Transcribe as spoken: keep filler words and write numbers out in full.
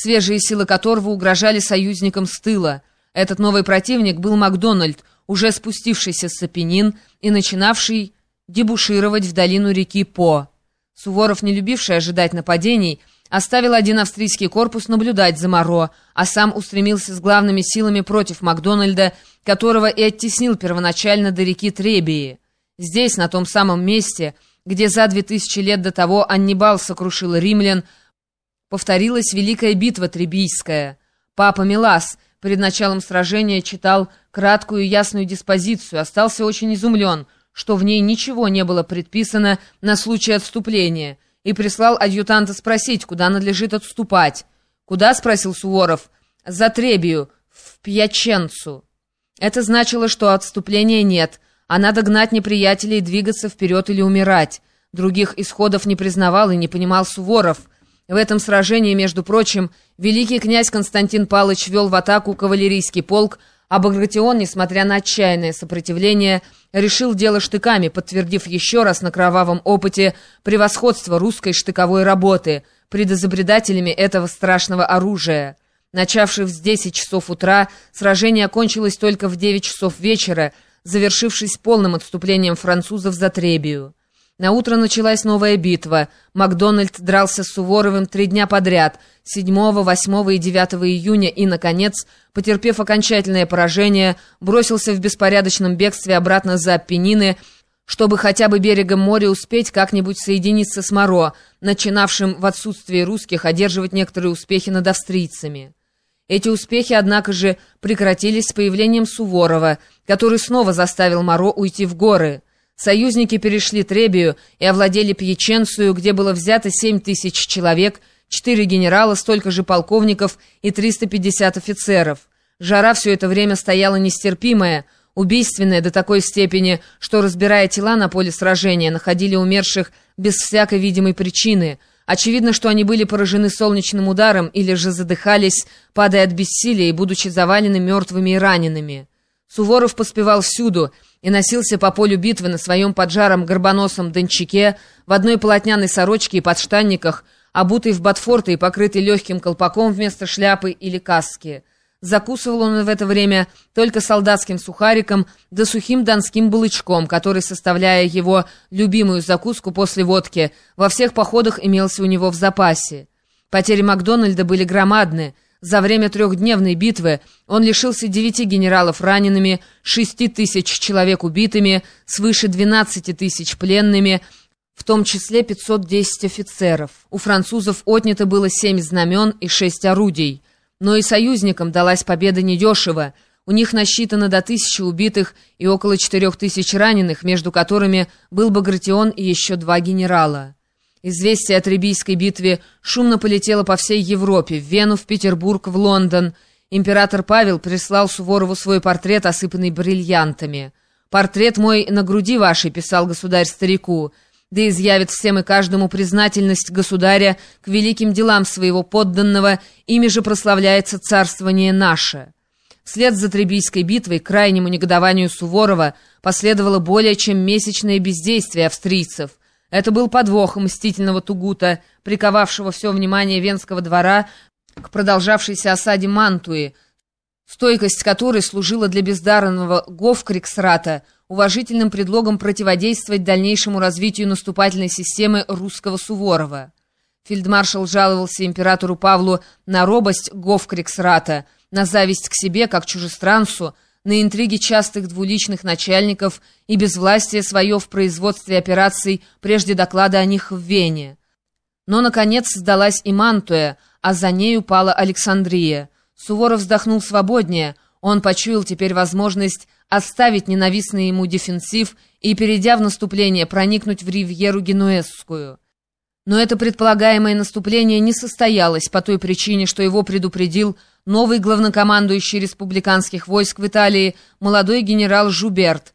свежие силы которого угрожали союзникам с тыла. Этот новый противник был Макдональд, уже спустившийся с Апеннин и начинавший дебушировать в долину реки По. Суворов, не любивший ожидать нападений, оставил один австрийский корпус наблюдать за Моро, а сам устремился с главными силами против Макдональда, которого и оттеснил первоначально до реки Требии. Здесь, на том самом месте, где за две тысячи лет до того Аннибал сокрушил римлян, повторилась Великая битва Требийская. Папа Мелас перед началом сражения читал краткую и ясную диспозицию, остался очень изумлен, что в ней ничего не было предписано на случай отступления, и прислал адъютанта спросить, куда надлежит отступать. «Куда?» — спросил Суворов. «За Требию, в Пьяченцу». Это значило, что отступления нет, а надо гнать неприятелей и двигаться вперед или умирать. Других исходов не признавал и не понимал Суворов. В этом сражении, между прочим, великий князь Константин Палыч вел в атаку кавалерийский полк, а Багратион, несмотря на отчаянное сопротивление, решил дело штыками, подтвердив еще раз на кровавом опыте превосходство русской штыковой работы пред изобретателями этого страшного оружия. Начавшись в десять часов утра, сражение окончилось только в девять часов вечера, завершившись полным отступлением французов за Требию. Наутро началась новая битва. Макдональд дрался с Суворовым три дня подряд, седьмого, восьмого и девятого июня, и, наконец, потерпев окончательное поражение, бросился в беспорядочном бегстве обратно за Апеннины, чтобы хотя бы берегом моря успеть как-нибудь соединиться с Моро, начинавшим в отсутствии русских одерживать некоторые успехи над австрийцами. Эти успехи, однако же, прекратились с появлением Суворова, который снова заставил Моро уйти в горы. Союзники перешли Требию и овладели Пьяченцию, где было взято семь тысяч человек, четыре генерала, столько же полковников и триста пятьдесят офицеров. Жара все это время стояла нестерпимая, убийственная до такой степени, что, разбирая тела на поле сражения, находили умерших без всякой видимой причины. Очевидно, что они были поражены солнечным ударом или же задыхались, падая от бессилия и будучи завалены мертвыми и ранеными. Суворов поспевал всюду и носился по полю битвы на своем поджаром горбоносом дончаке, в одной полотняной сорочке и подштанниках, обутый в ботфорты и покрытый легким колпаком вместо шляпы или каски. Закусывал он в это время только солдатским сухариком да сухим донским балычком, который, составляя его любимую закуску после водки, во всех походах имелся у него в запасе. Потери Макдональда были громадны. За время трехдневной битвы он лишился девяти генералов ранеными, шести тысяч человек убитыми, свыше двенадцати тысяч пленными, в том числе пятьсот десять офицеров. У французов отнято было семь знамен и шесть орудий. Но и союзникам далась победа недешево. У них насчитано до тысячи убитых и около четырех тысяч раненых, между которыми был Багратион и еще два генерала. Известие о Требийской битве шумно полетело по всей Европе, в Вену, в Петербург, в Лондон. Император Павел прислал Суворову свой портрет, осыпанный бриллиантами. «Портрет мой на груди вашей», — писал государь старику, «да изъявит всем и каждому признательность государя к великим делам своего подданного, ими же прославляется царствование наше». Вслед за Требийской битвой к крайнему негодованию Суворова последовало более чем месячное бездействие австрийцев. Это был подвох мстительного Тугута, приковавшего все внимание Венского двора к продолжавшейся осаде Мантуи, стойкость которой служила для бездарного Гофкриксрата уважительным предлогом противодействовать дальнейшему развитию наступательной системы русского Суворова. Фельдмаршал жаловался императору Павлу на робость Гофкриксрата, на зависть к себе, как чужестранцу, на интриги частых двуличных начальников и безвластие свое в производстве операций прежде доклада о них в Вене. Но, наконец, сдалась и Мантуя, а за нею пала Александрия. Суворов вздохнул свободнее, он почуял теперь возможность оставить ненавистный ему дефенсив и, перейдя в наступление, проникнуть в Ривьеру Генуэзскую. Но это предполагаемое наступление не состоялось по той причине, что его предупредил новый главнокомандующий республиканских войск в Италии, молодой генерал Жуберт,